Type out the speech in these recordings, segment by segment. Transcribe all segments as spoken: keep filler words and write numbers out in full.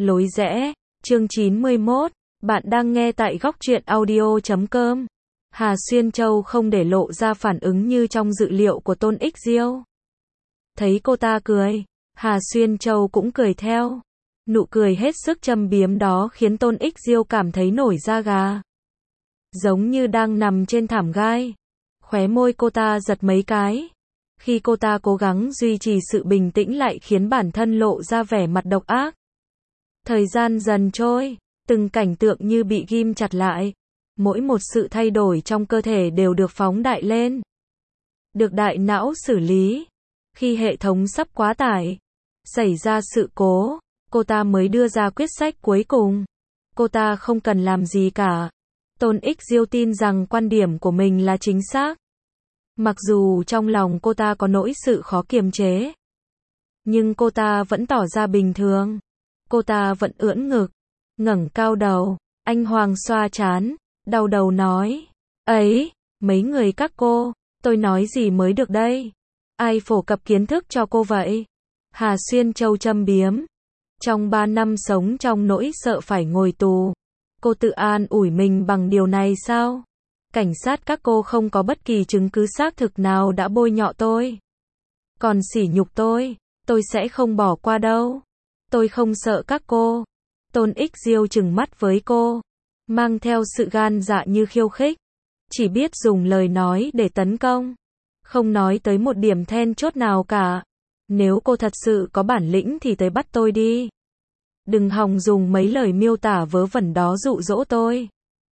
Lối rẽ, chương chín mươi mốt, bạn đang nghe tại góc truyện audio chấm com. Hà Xuyên Châu không để lộ ra phản ứng như trong dự liệu của Tôn Ích Diêu. Thấy cô ta cười, Hà Xuyên Châu cũng cười theo. Nụ cười hết sức châm biếm đó khiến Tôn Ích Diêu cảm thấy nổi da gà. Giống như đang nằm trên thảm gai. Khóe môi cô ta giật mấy cái. Khi cô ta cố gắng duy trì sự bình tĩnh lại khiến bản thân lộ ra vẻ mặt độc ác. Thời gian dần trôi, từng cảnh tượng như bị ghim chặt lại. Mỗi một sự thay đổi trong cơ thể đều được phóng đại lên. Được đại não xử lý. Khi hệ thống sắp quá tải, xảy ra sự cố, cô ta mới đưa ra quyết sách cuối cùng. Cô ta không cần làm gì cả. Tôn Ích Diêu tin rằng quan điểm của mình là chính xác. Mặc dù trong lòng cô ta có nỗi sự khó kiềm chế. Nhưng cô ta vẫn tỏ ra bình thường. Cô ta vẫn ưỡn ngực, ngẩng cao đầu. Anh Hoàng xoa trán, đau đầu nói. Ấy, mấy người các cô, tôi nói gì mới được đây? Ai phổ cập kiến thức cho cô vậy? Hà Xuyên Châu châm biếm. Trong ba năm sống trong nỗi sợ phải ngồi tù, cô tự an ủi mình bằng điều này sao? Cảnh sát các cô không có bất kỳ chứng cứ xác thực nào đã bôi nhọ tôi. Còn sỉ nhục tôi, tôi sẽ không bỏ qua đâu. Tôi không sợ các cô. Tôn Ích Diêu trừng mắt với cô, mang theo sự gan dạ như khiêu khích. Chỉ biết dùng lời nói để tấn công. Không nói tới một điểm then chốt nào cả. Nếu cô thật sự có bản lĩnh thì tới bắt tôi đi. Đừng hòng dùng mấy lời miêu tả vớ vẩn đó dụ dỗ tôi.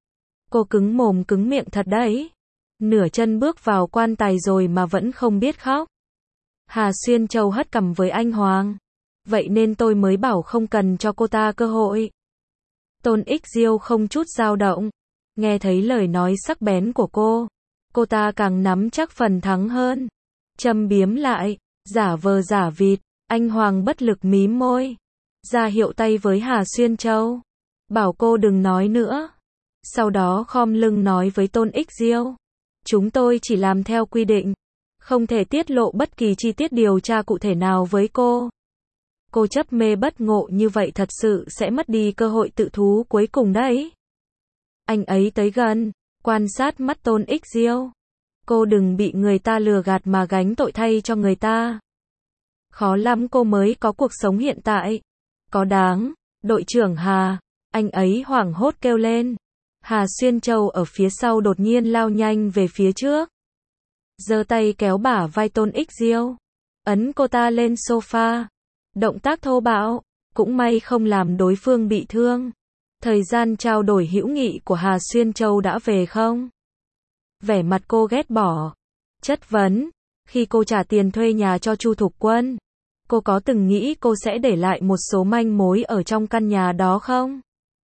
Cô cứng mồm cứng miệng thật đấy. Nửa chân bước vào quan tài rồi mà vẫn không biết khóc. Hà Xuyên Châu hất cằm với anh Hoàng. Vậy nên tôi mới bảo không cần cho cô ta cơ hội. Tôn Ích Diêu không chút dao động. Nghe thấy lời nói sắc bén của cô, cô ta càng nắm chắc phần thắng hơn. Châm biếm lại, giả vờ giả vịt. Anh Hoàng bất lực mím môi, ra hiệu tay với Hà Xuyên Châu, bảo cô đừng nói nữa. Sau đó khom lưng nói với Tôn Ích Diêu. Chúng tôi chỉ làm theo quy định. Không thể tiết lộ bất kỳ chi tiết điều tra cụ thể nào với cô. Cô chấp mê bất ngộ như vậy thật sự sẽ mất đi cơ hội tự thú cuối cùng đấy. Anh ấy tới gần, quan sát mắt Tôn Ích Diêu. Cô đừng bị người ta lừa gạt mà gánh tội thay cho người ta. Khó lắm cô mới có cuộc sống hiện tại. Có đáng, đội trưởng Hà. Anh ấy hoảng hốt kêu lên. Hà Xuyên Châu ở phía sau đột nhiên lao nhanh về phía trước. Giơ tay kéo bả vai Tôn Ích Diêu. Ấn cô ta lên sofa. Động tác thô bạo, cũng may không làm đối phương bị thương. Thời gian trao đổi hữu nghị của Hà Xuyên Châu đã về không? Vẻ mặt cô ghét bỏ. Chất vấn, khi cô trả tiền thuê nhà cho Chu Thục Quân, cô có từng nghĩ cô sẽ để lại một số manh mối ở trong căn nhà đó không?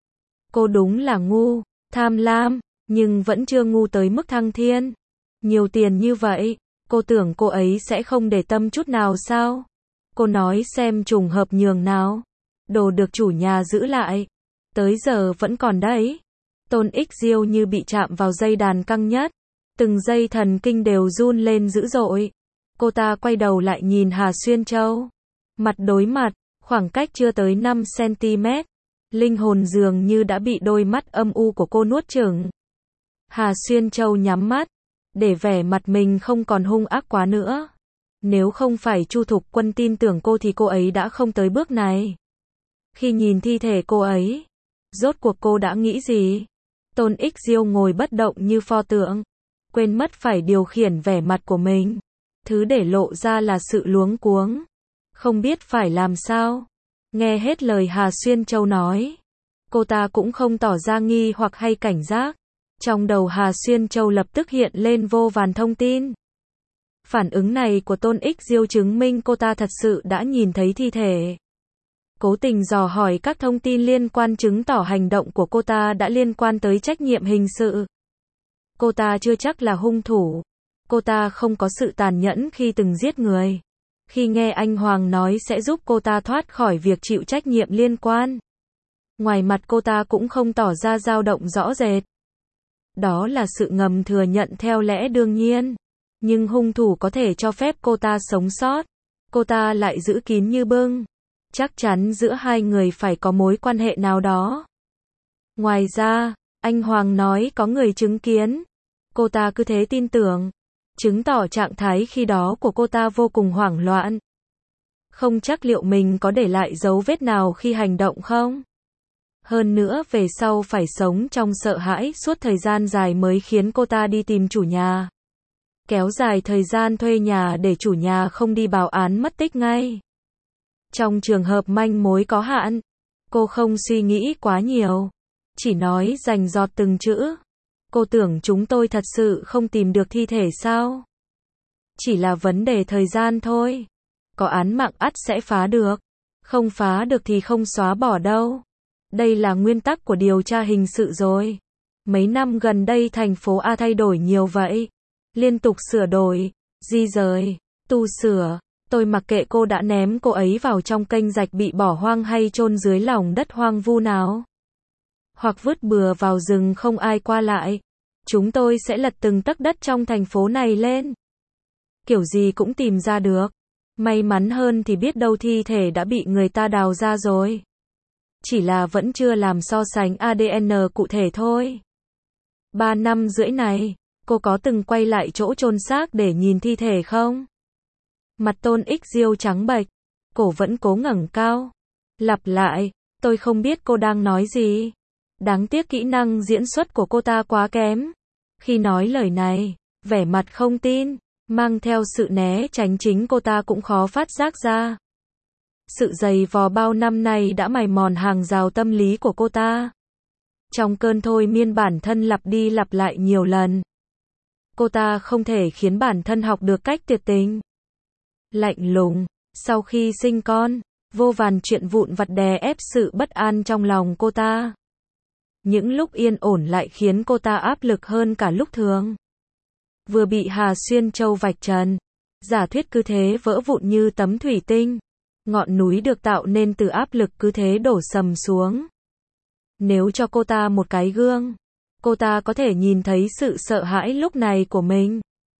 Cô đúng là ngu, tham lam, nhưng vẫn chưa ngu tới mức thăng thiên. Nhiều tiền như vậy, cô tưởng cô ấy sẽ không để tâm chút nào sao? Cô nói xem trùng hợp nhường nào. Đồ được chủ nhà giữ lại. Tới giờ vẫn còn đấy. Tôn Ích Diêu như bị chạm vào dây đàn căng nhất. Từng dây thần kinh đều run lên dữ dội. Cô ta quay đầu lại nhìn Hà Xuyên Châu. Mặt đối mặt, khoảng cách chưa tới năm xăng-ti-mét. Linh hồn dường như đã bị đôi mắt âm u của cô nuốt chửng. Hà Xuyên Châu nhắm mắt, để vẻ mặt mình không còn hung ác quá nữa. Nếu không phải Chu Thục Quân tin tưởng cô thì cô ấy đã không tới bước này. Khi nhìn thi thể cô ấy, rốt cuộc cô đã nghĩ gì? Tôn Ích Diêu ngồi bất động như pho tượng, quên mất phải điều khiển vẻ mặt của mình. Thứ để lộ ra là sự luống cuống, không biết phải làm sao. Nghe hết lời Hà Xuyên Châu nói, cô ta cũng không tỏ ra nghi hoặc hay cảnh giác. Trong đầu Hà Xuyên Châu lập tức hiện lên vô vàn thông tin. Phản ứng này của Tôn Ích Diêu chứng minh cô ta thật sự đã nhìn thấy thi thể. Cố tình dò hỏi các thông tin liên quan chứng tỏ hành động của cô ta đã liên quan tới trách nhiệm hình sự. Cô ta chưa chắc là hung thủ. Cô ta không có sự tàn nhẫn khi từng giết người. Khi nghe anh Hoàng nói sẽ giúp cô ta thoát khỏi việc chịu trách nhiệm liên quan. Ngoài mặt cô ta cũng không tỏ ra dao động rõ rệt. Đó là sự ngầm thừa nhận theo lẽ đương nhiên. Nhưng hung thủ có thể cho phép cô ta sống sót. Cô ta lại giữ kín như bưng. Chắc chắn giữa hai người phải có mối quan hệ nào đó. Ngoài ra, anh Hoàng nói có người chứng kiến. Cô ta cứ thế tin tưởng, chứng tỏ trạng thái khi đó của cô ta vô cùng hoảng loạn. Không chắc liệu mình có để lại dấu vết nào khi hành động không? Hơn nữa về sau phải sống trong sợ hãi suốt thời gian dài mới khiến cô ta đi tìm chủ nhà. Kéo dài thời gian thuê nhà để chủ nhà không đi báo án mất tích ngay. Trong trường hợp manh mối có hạn, cô không suy nghĩ quá nhiều, chỉ nói rành rọt từng chữ. Cô tưởng chúng tôi thật sự không tìm được thi thể sao? Chỉ là vấn đề thời gian thôi. Có án mạng ắt sẽ phá được, không phá được thì không xóa bỏ đâu. Đây là nguyên tắc của điều tra hình sự rồi. Mấy năm gần đây thành phố A thay đổi nhiều vậy. Liên tục sửa đổi, di dời, tu sửa. Tôi mặc kệ cô đã ném cô ấy vào trong kênh rạch bị bỏ hoang hay chôn dưới lòng đất hoang vu nào. Hoặc vứt bừa vào rừng không ai qua lại. Chúng tôi sẽ lật từng tấc đất trong thành phố này lên. Kiểu gì cũng tìm ra được. May mắn hơn thì biết đâu thi thể đã bị người ta đào ra rồi. Chỉ là vẫn chưa làm so sánh a đê en cụ thể thôi. Ba năm rưỡi này, cô có từng quay lại chỗ chôn xác để nhìn thi thể không? Mặt Tôn Ích Diêu trắng bệch, cổ vẫn cố ngẩng cao. Lặp lại, tôi không biết cô đang nói gì. Đáng tiếc kỹ năng diễn xuất của cô ta quá kém. Khi nói lời này, vẻ mặt không tin, mang theo sự né tránh chính cô ta cũng khó phát giác ra. Sự dày vò bao năm nay đã mài mòn hàng rào tâm lý của cô ta. Trong cơn thôi miên bản thân lặp đi lặp lại nhiều lần. Cô ta không thể khiến bản thân học được cách tuyệt tình. Lạnh lùng, sau khi sinh con, vô vàn chuyện vụn vặt đè ép sự bất an trong lòng cô ta. Những lúc yên ổn lại khiến cô ta áp lực hơn cả lúc thường. Vừa bị Hà Xuyên Châu vạch trần, giả thuyết cứ thế vỡ vụn như tấm thủy tinh. Ngọn núi được tạo nên từ áp lực cứ thế đổ sầm xuống. Nếu cho cô ta một cái gương, cô ta có thể nhìn thấy sự sợ hãi lúc này của mình.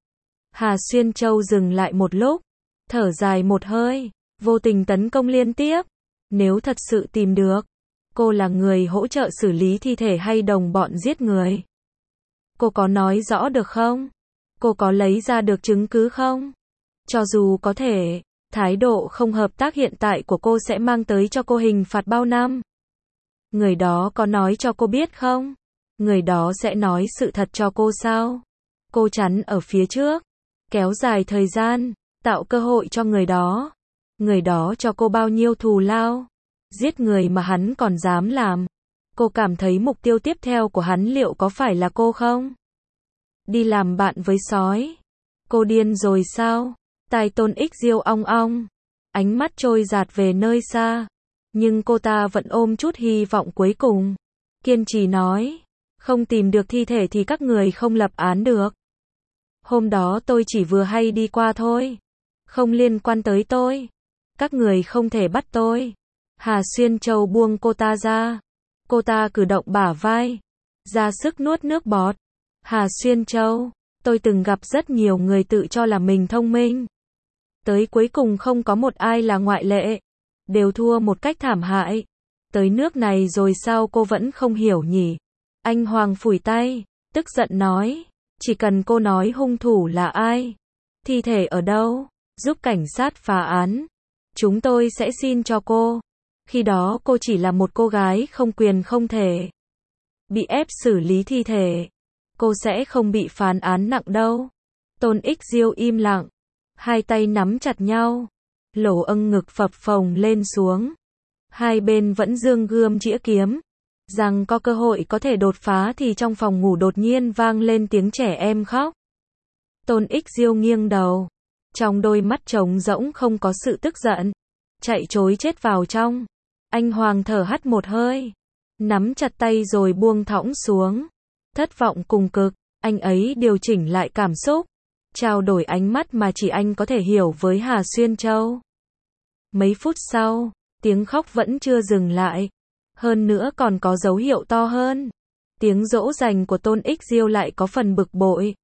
Hà Xuyên Châu dừng lại một lúc, thở dài một hơi, vô tình tấn công liên tiếp. Nếu thật sự tìm được, cô là người hỗ trợ xử lý thi thể hay đồng bọn giết người? Cô có nói rõ được không? Cô có lấy ra được chứng cứ không? Cho dù có thể, thái độ không hợp tác hiện tại của cô sẽ mang tới cho cô hình phạt bao năm? Người đó có nói cho cô biết không? Người đó sẽ nói sự thật cho cô sao? Cô chắn ở phía trước, kéo dài thời gian, tạo cơ hội cho người đó. Người đó cho cô bao nhiêu thù lao? Giết người mà hắn còn dám làm. Cô cảm thấy mục tiêu tiếp theo của hắn liệu có phải là cô không? Đi làm bạn với sói. Cô điên rồi sao? Tai Tôn Ích Diêu ong ong. Ánh mắt trôi dạt về nơi xa. Nhưng cô ta vẫn ôm chút hy vọng cuối cùng. Kiên trì nói. Không tìm được thi thể thì các người không lập án được. Hôm đó tôi chỉ vừa hay đi qua thôi. Không liên quan tới tôi. Các người không thể bắt tôi. Hà Xuyên Châu buông cô ta ra. Cô ta cử động bả vai, ra sức nuốt nước bọt. Hà Xuyên Châu, tôi từng gặp rất nhiều người tự cho là mình thông minh. Tới cuối cùng không có một ai là ngoại lệ. Đều thua một cách thảm hại. Tới nước này rồi sao cô vẫn không hiểu nhỉ? Anh Hoàng phủi tay, tức giận nói. Chỉ cần cô nói hung thủ là ai, thi thể ở đâu, giúp cảnh sát phá án, chúng tôi sẽ xin cho cô. Khi đó cô chỉ là một cô gái không quyền không thể. Bị ép xử lý thi thể. Cô sẽ không bị phán án nặng đâu. Tôn Ích Diêu im lặng. Hai tay nắm chặt nhau. Lỗ âng ngực phập phồng lên xuống. Hai bên vẫn giương gươm chĩa kiếm. Rằng có cơ hội có thể đột phá thì trong phòng ngủ đột nhiên vang lên tiếng trẻ em khóc. Tôn Ích Diêu nghiêng đầu. Trong đôi mắt trống rỗng không có sự tức giận. Chạy trối chết vào trong. Anh Hoàng thở hắt một hơi. Nắm chặt tay rồi buông thõng xuống. Thất vọng cùng cực, anh ấy điều chỉnh lại cảm xúc. Trao đổi ánh mắt mà chỉ anh có thể hiểu với Hà Xuyên Châu. Mấy phút sau, tiếng khóc vẫn chưa dừng lại. Hơn nữa còn có dấu hiệu to hơn. Tiếng dỗ dành của Tôn Ích Diêu lại có phần bực bội.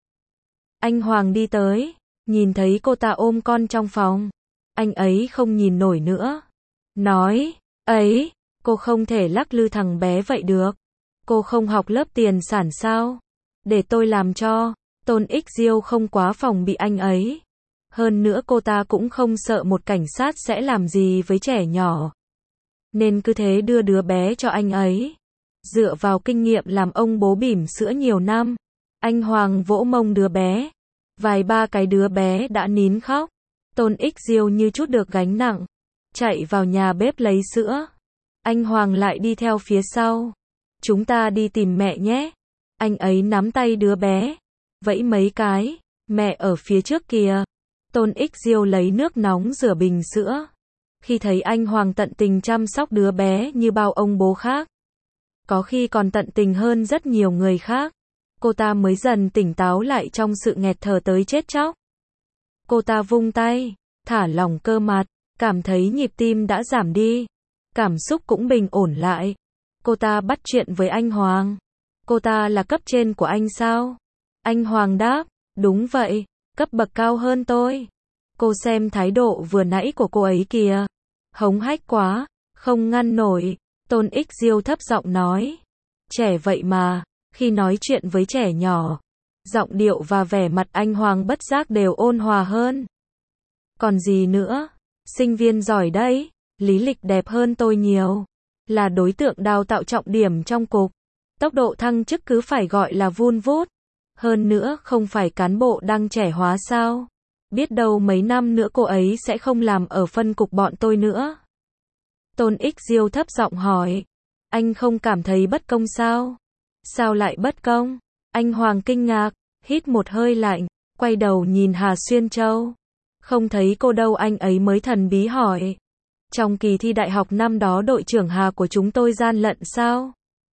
Anh Hoàng đi tới, nhìn thấy cô ta ôm con trong phòng. Anh ấy không nhìn nổi nữa. nói, ấy, cô không thể lắc lư thằng bé vậy được. Cô không học lớp tiền sản sao? Để tôi làm cho. Tôn Ích Diêu không quá phòng bị anh ấy. Hơn nữa cô ta cũng không sợ một cảnh sát sẽ làm gì với trẻ nhỏ. Nên cứ thế đưa đứa bé cho anh ấy. Dựa vào kinh nghiệm làm ông bố bỉm sữa nhiều năm, anh Hoàng vỗ mông đứa bé. Vài ba cái đứa bé đã nín khóc. Tôn Ích Diêu như chút được gánh nặng, chạy vào nhà bếp lấy sữa. Anh Hoàng lại đi theo phía sau. Chúng ta đi tìm mẹ nhé. Anh ấy nắm tay đứa bé, vẫy mấy cái, mẹ ở phía trước kìa. Tôn Ích Diêu lấy nước nóng rửa bình sữa. Khi thấy anh Hoàng tận tình chăm sóc đứa bé như bao ông bố khác, có khi còn tận tình hơn rất nhiều người khác, cô ta mới dần tỉnh táo lại trong sự nghẹt thở tới chết chóc. Cô ta vung tay, thả lỏng cơ mặt, cảm thấy nhịp tim đã giảm đi, cảm xúc cũng bình ổn lại. Cô ta bắt chuyện với anh Hoàng. Cô ta là cấp trên của anh sao? Anh Hoàng đáp, đúng vậy, cấp bậc cao hơn tôi. Cô xem thái độ vừa nãy của cô ấy kìa. Hống hách quá, không ngăn nổi. Tôn Ích Diêu thấp giọng nói. Trẻ vậy mà, khi nói chuyện với trẻ nhỏ, giọng điệu và vẻ mặt anh Hoàng bất giác đều ôn hòa hơn. Còn gì nữa? Sinh viên giỏi đấy, lý lịch đẹp hơn tôi nhiều. Là đối tượng đào tạo trọng điểm trong cục. Tốc độ thăng chức cứ phải gọi là vun vút. Hơn nữa không phải cán bộ đang trẻ hóa sao? Biết đâu mấy năm nữa cô ấy sẽ không làm ở phân cục bọn tôi nữa. Tôn Ích Diêu thấp giọng hỏi. Anh không cảm thấy bất công sao? Sao lại bất công? Anh Hoàng kinh ngạc, hít một hơi lạnh, quay đầu nhìn Hà Xuyên Châu. Không thấy cô đâu, anh ấy mới thần bí hỏi. Trong kỳ thi đại học năm đó đội trưởng Hà của chúng tôi gian lận sao?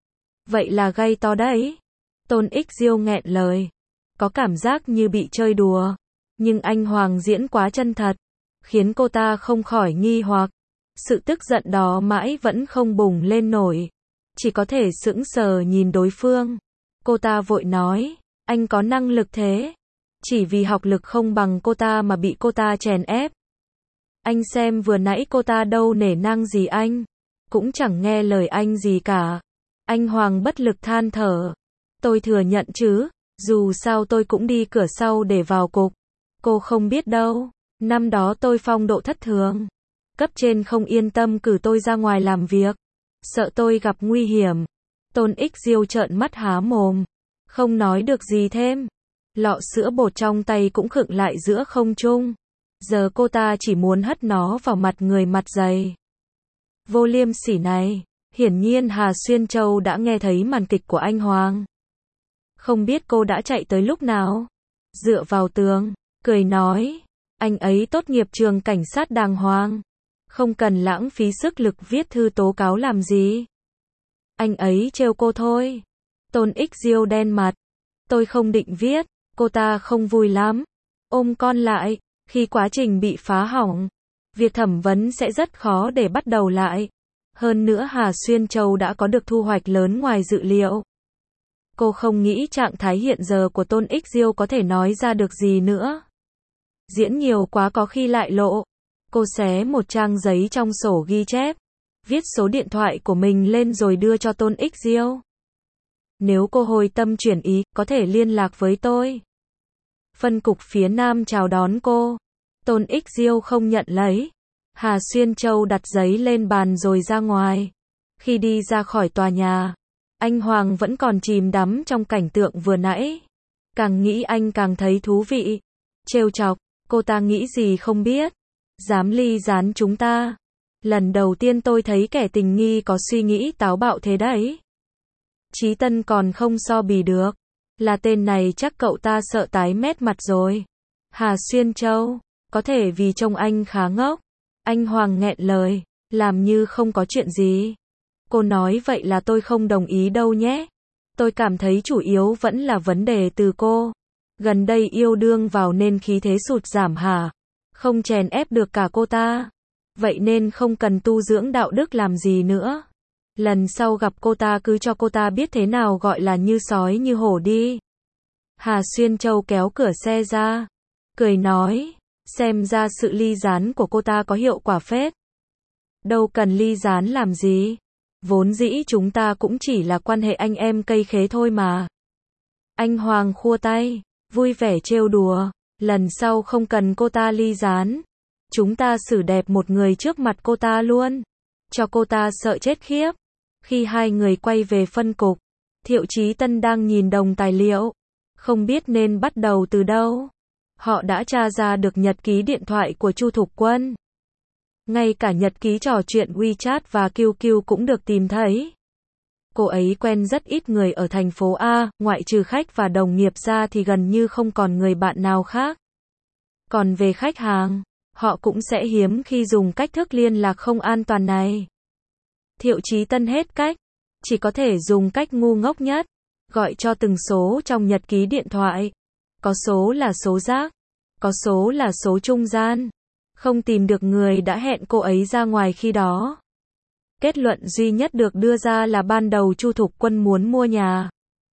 Vậy là gay to đấy. Tôn Ích Diêu nghẹn lời. Có cảm giác như bị chơi đùa. Nhưng anh Hoàng diễn quá chân thật, khiến cô ta không khỏi nghi hoặc. Sự tức giận đó mãi vẫn không bùng lên nổi. Chỉ có thể sững sờ nhìn đối phương. Cô ta vội nói, anh có năng lực thế. Chỉ vì học lực không bằng cô ta mà bị cô ta chèn ép. Anh xem vừa nãy cô ta đâu nể nang gì anh. Cũng chẳng nghe lời anh gì cả. Anh Hoàng bất lực than thở. Tôi thừa nhận chứ, dù sao tôi cũng đi cửa sau để vào cục. Cô không biết đâu, năm đó tôi phong độ thất thường. Cấp trên không yên tâm cử tôi ra ngoài làm việc. Sợ tôi gặp nguy hiểm. Tôn Ích Diêu trợn mắt há mồm. Không nói được gì thêm. Lọ sữa bột trong tay cũng khựng lại giữa không trung. Giờ cô ta chỉ muốn hất nó vào mặt người mặt dày. Vô liêm sỉ này. Hiển nhiên Hà Xuyên Châu đã nghe thấy màn kịch của anh Hoàng. Không biết cô đã chạy tới lúc nào. Dựa vào tường, cười nói. Anh ấy tốt nghiệp trường cảnh sát đàng hoàng. Không cần lãng phí sức lực viết thư tố cáo làm gì. Anh ấy trêu cô thôi. Tôn Ích Diêu đen mặt. Tôi không định viết. Cô ta không vui lắm. Ôm con lại. Khi quá trình bị phá hỏng, việc thẩm vấn sẽ rất khó để bắt đầu lại. Hơn nữa Hà Xuyên Châu đã có được thu hoạch lớn ngoài dự liệu. Cô không nghĩ trạng thái hiện giờ của Tôn Ích Diêu có thể nói ra được gì nữa. Diễn nhiều quá có khi lại lộ. Cô xé một trang giấy trong sổ ghi chép, viết số điện thoại của mình lên rồi đưa cho Tôn Ích Diêu. Nếu cô hồi tâm chuyển ý, có thể liên lạc với tôi. Phân cục phía Nam chào đón cô. Tôn Ích Diêu không nhận lấy. Hà Xuyên Châu đặt giấy lên bàn rồi ra ngoài. Khi đi ra khỏi tòa nhà, anh Hoàng vẫn còn chìm đắm trong cảnh tượng vừa nãy. Càng nghĩ anh càng thấy thú vị. Trêu chọc, cô ta nghĩ gì không biết. Dám ly gián chúng ta. Lần đầu tiên tôi thấy kẻ tình nghi có suy nghĩ táo bạo thế đấy. Chí Tân còn không so bì được. Là tên này chắc cậu ta sợ tái mét mặt rồi. Hà Xuyên Châu, có thể vì trông anh khá ngốc. Anh Hoàng nghẹn lời, làm như không có chuyện gì. Cô nói vậy là tôi không đồng ý đâu nhé. Tôi cảm thấy chủ yếu vẫn là vấn đề từ cô. Gần đây yêu đương vào nên khí thế sụt giảm hả? Không chèn ép được cả cô ta. Vậy nên không cần tu dưỡng đạo đức làm gì nữa. Lần sau gặp cô ta cứ cho cô ta biết thế nào gọi là như sói như hổ đi. Hà Xuyên Châu kéo cửa xe ra, cười nói, xem ra sự ly gián của cô ta có hiệu quả phết. Đâu cần ly gián làm gì. Vốn dĩ chúng ta cũng chỉ là quan hệ anh em cây khế thôi mà. Anh Hoàng khua tay, vui vẻ trêu đùa. Lần sau không cần cô ta ly gián. Chúng ta xử đẹp một người trước mặt cô ta luôn. Cho cô ta sợ chết khiếp. Khi hai người quay về phân cục, Thiệu Chí Tân đang nhìn đống tài liệu. Không biết nên bắt đầu từ đâu. Họ đã tra ra được nhật ký điện thoại của Chu Thục Quân. Ngay cả nhật ký trò chuyện WeChat và quy quy cũng được tìm thấy. Cô ấy quen rất ít người ở thành phố A, ngoại trừ khách và đồng nghiệp ra thì gần như không còn người bạn nào khác. Còn về khách hàng, họ cũng sẽ hiếm khi dùng cách thức liên lạc không an toàn này. Thiệu Chí Tân hết cách, chỉ có thể dùng cách ngu ngốc nhất, gọi cho từng số trong nhật ký điện thoại. Có số là số rác, có số là số trung gian. Không tìm được người đã hẹn cô ấy ra ngoài khi đó. Kết luận duy nhất được đưa ra là ban đầu Chu Thục Quân muốn mua nhà.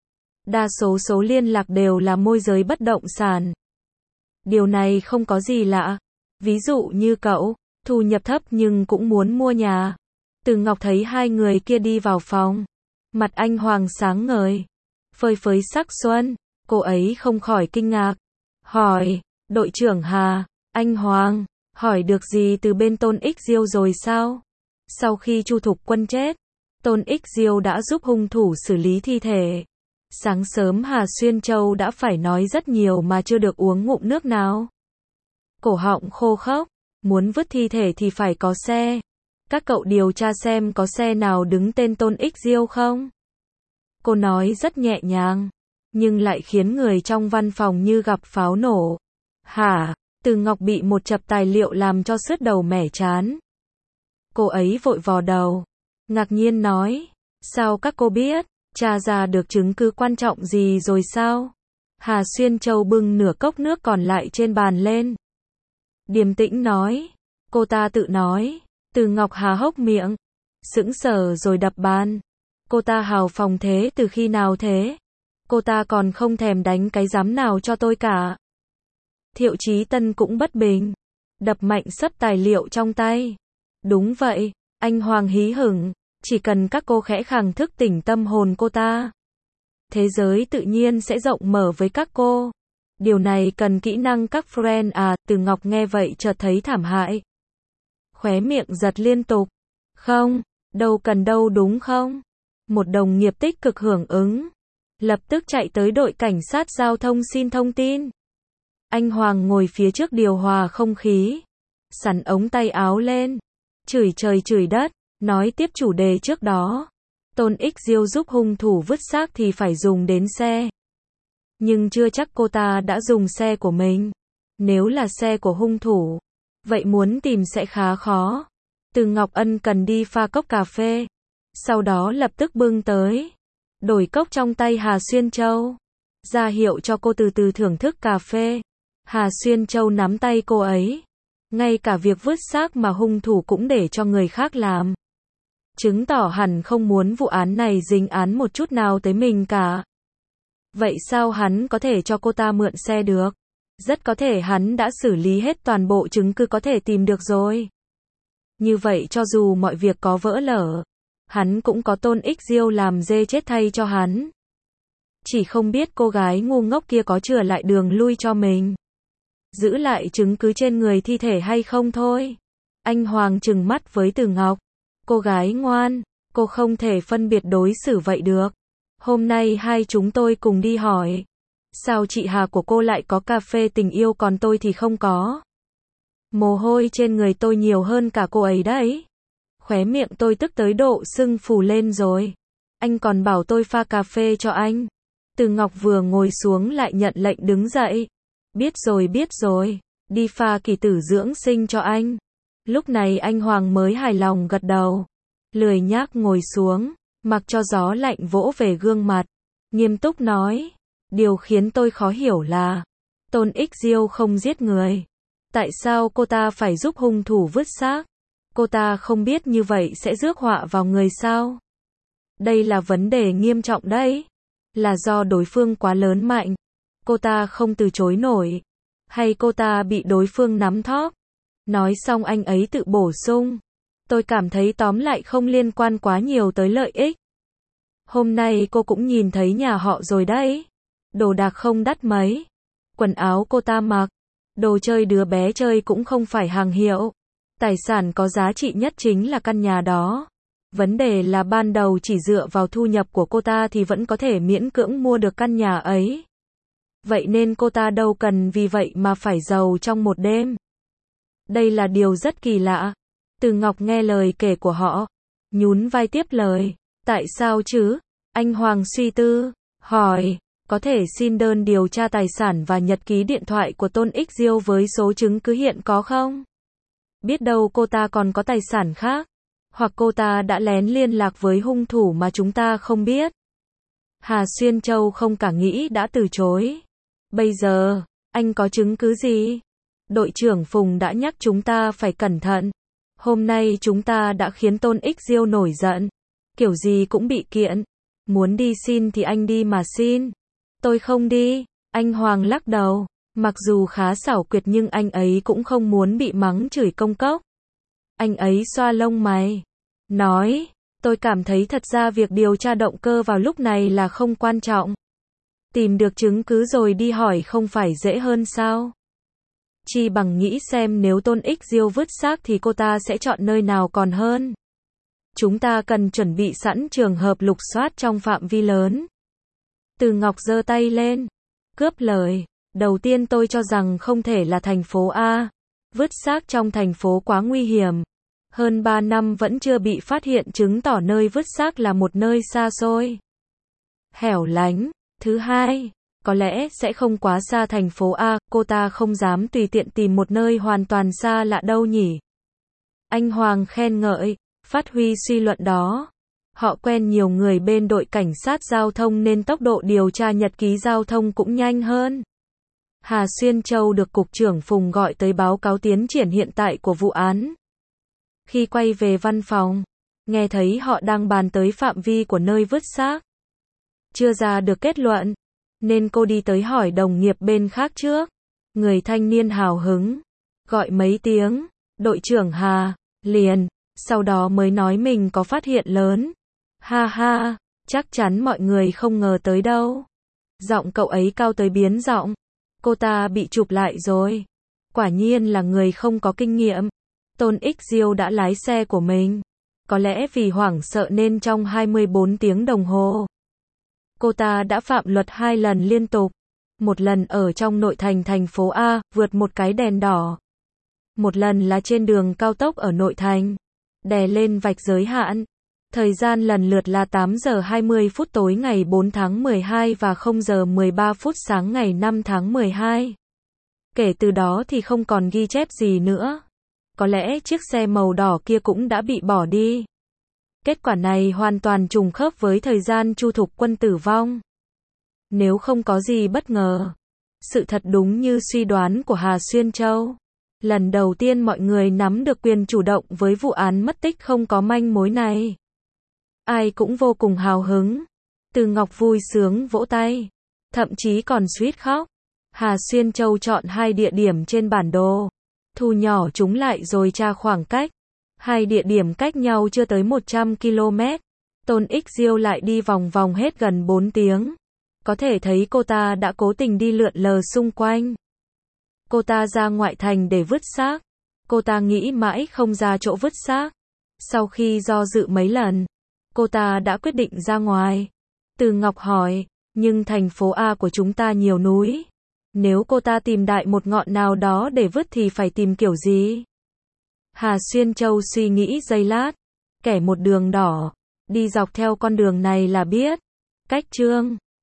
Đa số số liên lạc đều là môi giới bất động sản. Điều này không có gì lạ. Ví dụ như cậu, thu nhập thấp nhưng cũng muốn mua nhà. Từ Ngọc thấy hai người kia đi vào phòng. Mặt anh Hoàng sáng ngời. Phơi phới sắc xuân. Cô ấy không khỏi kinh ngạc. Hỏi, đội trưởng Hà, anh Hoàng, hỏi được gì từ bên Tôn Ích Diêu rồi sao? Sau khi Chu Thục Quân chết, Tôn Ích Diêu đã giúp hung thủ xử lý thi thể. Sáng sớm Hà Xuyên Châu đã phải nói rất nhiều mà chưa được uống ngụm nước nào. Cổ họng khô khốc, muốn vứt thi thể thì phải có xe. Các cậu điều tra xem có xe nào đứng tên Tôn Ích Diêu không? Cô nói rất nhẹ nhàng, nhưng lại khiến người trong văn phòng như gặp pháo nổ. Hả? Từ Ngọc bị một chập tài liệu làm cho sứt đầu mẻ chán. Cô ấy vội vò đầu, ngạc nhiên nói, sao các cô biết, tra ra được chứng cứ quan trọng gì rồi sao? Hà Xuyên Châu bưng nửa cốc nước còn lại trên bàn lên. Điềm tĩnh nói, cô ta tự nói. Từ Ngọc há hốc miệng, sững sờ rồi đập bàn. Cô ta hào phóng thế từ khi nào thế? Cô ta còn không thèm đánh cái giám nào cho tôi cả. Thiệu Chí Tân cũng bất bình, đập mạnh sấp tài liệu trong tay. Đúng vậy, anh Hoàng hí hửng, chỉ cần các cô khẽ khàng thức tỉnh tâm hồn cô ta. Thế giới tự nhiên sẽ rộng mở với các cô. Điều này cần kỹ năng các friend à, Từ Ngọc nghe vậy chợt thấy thảm hại. Khóe miệng giật liên tục. Không, đâu cần đâu đúng không? Một đồng nghiệp tích cực hưởng ứng. Lập tức chạy tới đội cảnh sát giao thông xin thông tin. Anh Hoàng ngồi phía trước điều hòa không khí. Sắn ống tay áo lên. Chửi trời chửi đất, nói tiếp chủ đề trước đó. Tôn Ích Diêu giúp hung thủ vứt xác thì phải dùng đến xe. Nhưng chưa chắc cô ta đã dùng xe của mình. Nếu là xe của hung thủ, vậy muốn tìm sẽ khá khó. Từ Ngọc ân cần đi pha cốc cà phê. Sau đó lập tức bưng tới. Đổi cốc trong tay Hà Xuyên Châu. Ra hiệu cho cô từ từ thưởng thức cà phê. Hà Xuyên Châu nắm tay cô ấy. Ngay cả việc vứt xác mà hung thủ cũng để cho người khác làm. Chứng tỏ hẳn không muốn vụ án này dính án một chút nào tới mình cả. Vậy sao hắn có thể cho cô ta mượn xe được? Rất có thể hắn đã xử lý hết toàn bộ chứng cứ có thể tìm được rồi. Như vậy cho dù mọi việc có vỡ lở, hắn cũng có Tôn Ích Diêu làm dê chết thay cho hắn. Chỉ không biết cô gái ngu ngốc kia có chừa lại đường lui cho mình. Giữ lại chứng cứ trên người thi thể hay không thôi. Anh Hoàng trừng mắt với Từ Ngọc. Cô gái ngoan, cô không thể phân biệt đối xử vậy được. Hôm nay hai chúng tôi cùng đi hỏi. Sao chị Hà của cô lại có cà phê tình yêu còn tôi thì không có? Mồ hôi trên người tôi nhiều hơn cả cô ấy đấy. Khóe miệng tôi tức tới độ sưng phù lên rồi. Anh còn bảo tôi pha cà phê cho anh. Từ Ngọc vừa ngồi xuống lại nhận lệnh đứng dậy. Biết rồi biết rồi, đi pha kỳ tử dưỡng sinh cho anh. Lúc này anh Hoàng mới hài lòng gật đầu. Lười nhác ngồi xuống, mặc cho gió lạnh vỗ về gương mặt. Nghiêm túc nói, điều khiến tôi khó hiểu là, Tôn Ích Diêu không giết người. Tại sao cô ta phải giúp hung thủ vứt xác? Cô ta không biết như vậy sẽ rước họa vào người sao? Đây là vấn đề nghiêm trọng đấy. Là do đối phương quá lớn mạnh. Cô ta không từ chối nổi. Hay cô ta bị đối phương nắm thóp? Nói xong anh ấy tự bổ sung. Tôi cảm thấy tóm lại không liên quan quá nhiều tới lợi ích. Hôm nay cô cũng nhìn thấy nhà họ rồi đấy. Đồ đạc không đắt mấy. Quần áo cô ta mặc, đồ chơi đứa bé chơi cũng không phải hàng hiệu. Tài sản có giá trị nhất chính là căn nhà đó. Vấn đề là ban đầu chỉ dựa vào thu nhập của cô ta thì vẫn có thể miễn cưỡng mua được căn nhà ấy. Vậy nên cô ta đâu cần vì vậy mà phải giàu trong một đêm. Đây là điều rất kỳ lạ. Từ Ngọc nghe lời kể của họ, nhún vai tiếp lời. Tại sao chứ? Anh Hoàng suy tư, hỏi, có thể xin đơn điều tra tài sản và nhật ký điện thoại của Tôn Ích Diêu với số chứng cứ hiện có không? Biết đâu cô ta còn có tài sản khác, hoặc cô ta đã lén liên lạc với hung thủ mà chúng ta không biết. Hà Xuyên Châu không cả nghĩ đã từ chối. Bây giờ, anh có chứng cứ gì? Đội trưởng Phùng đã nhắc chúng ta phải cẩn thận. Hôm nay chúng ta đã khiến Tôn Ích Diêu nổi giận. Kiểu gì cũng bị kiện. Muốn đi xin thì anh đi mà xin. Tôi không đi. Anh Hoàng lắc đầu. Mặc dù khá xảo quyệt nhưng anh ấy cũng không muốn bị mắng chửi công cốc. Anh ấy xoa lông mày. Nói, tôi cảm thấy thật ra việc điều tra động cơ vào lúc này là không quan trọng. Tìm được chứng cứ rồi đi hỏi không phải dễ hơn sao? Chi bằng nghĩ xem nếu Tôn Ích Diêu vứt xác thì cô ta sẽ chọn nơi nào còn hơn. Chúng ta cần chuẩn bị sẵn trường hợp lục soát trong phạm vi lớn. Từ Ngọc giơ tay lên, cướp lời. Đầu tiên tôi cho rằng không thể là thành phố A. Vứt xác trong thành phố quá nguy hiểm. Hơn ba năm vẫn chưa bị phát hiện chứng tỏ nơi vứt xác là một nơi xa xôi, hẻo lánh. Thứ hai, có lẽ sẽ không quá xa thành phố A, cô ta không dám tùy tiện tìm một nơi hoàn toàn xa lạ đâu nhỉ. Anh Hoàng khen ngợi, phát huy suy luận đó. Họ quen nhiều người bên đội cảnh sát giao thông nên tốc độ điều tra nhật ký giao thông cũng nhanh hơn. Hà Xuyên Châu được Cục trưởng Phùng gọi tới báo cáo tiến triển hiện tại của vụ án. Khi quay về văn phòng, nghe thấy họ đang bàn tới phạm vi của nơi vứt xác. Chưa ra được kết luận, nên cô đi tới hỏi đồng nghiệp bên khác trước. Người thanh niên hào hứng, gọi mấy tiếng, đội trưởng Hà, liền, sau đó mới nói mình có phát hiện lớn. Ha ha, chắc chắn mọi người không ngờ tới đâu. Giọng cậu ấy cao tới biến giọng. Cô ta bị chụp lại rồi. Quả nhiên là người không có kinh nghiệm. Tôn Ích Diêu đã lái xe của mình. Có lẽ vì hoảng sợ nên trong hai mươi bốn tiếng đồng hồ, cô ta đã phạm luật hai lần liên tục. Một lần ở trong nội thành thành phố A, vượt một cái đèn đỏ. Một lần là trên đường cao tốc ở nội thành, đè lên vạch giới hạn. Thời gian lần lượt là tám giờ hai mươi phút tối ngày bốn tháng mười hai và không giờ mười ba phút sáng ngày năm tháng mười hai. Kể từ đó thì không còn ghi chép gì nữa. Có lẽ chiếc xe màu đỏ kia cũng đã bị bỏ đi. Kết quả này hoàn toàn trùng khớp với thời gian Chu Thục Quân tử vong. Nếu không có gì bất ngờ, sự thật đúng như suy đoán của Hà Xuyên Châu. Lần đầu tiên mọi người nắm được quyền chủ động với vụ án mất tích không có manh mối này. Ai cũng vô cùng hào hứng. Từ Ngọc vui sướng vỗ tay, thậm chí còn suýt khóc. Hà Xuyên Châu chọn hai địa điểm trên bản đồ, thu nhỏ chúng lại rồi tra khoảng cách. Hai địa điểm cách nhau chưa tới một trăm ki lô mét. Tôn Ích Diêu lại đi vòng vòng hết gần bốn tiếng. Có thể thấy cô ta đã cố tình đi lượn lờ xung quanh. Cô ta ra ngoại thành để vứt xác. Cô ta nghĩ mãi không ra chỗ vứt xác. Sau khi do dự mấy lần, cô ta đã quyết định ra ngoài. Từ Ngọc hỏi, nhưng thành phố A của chúng ta nhiều núi. Nếu cô ta tìm đại một ngọn nào đó để vứt thì phải tìm kiểu gì? Hà Xuyên Châu suy nghĩ giây lát. Kẻ một đường đỏ, đi dọc theo con đường này là biết. Cách Trương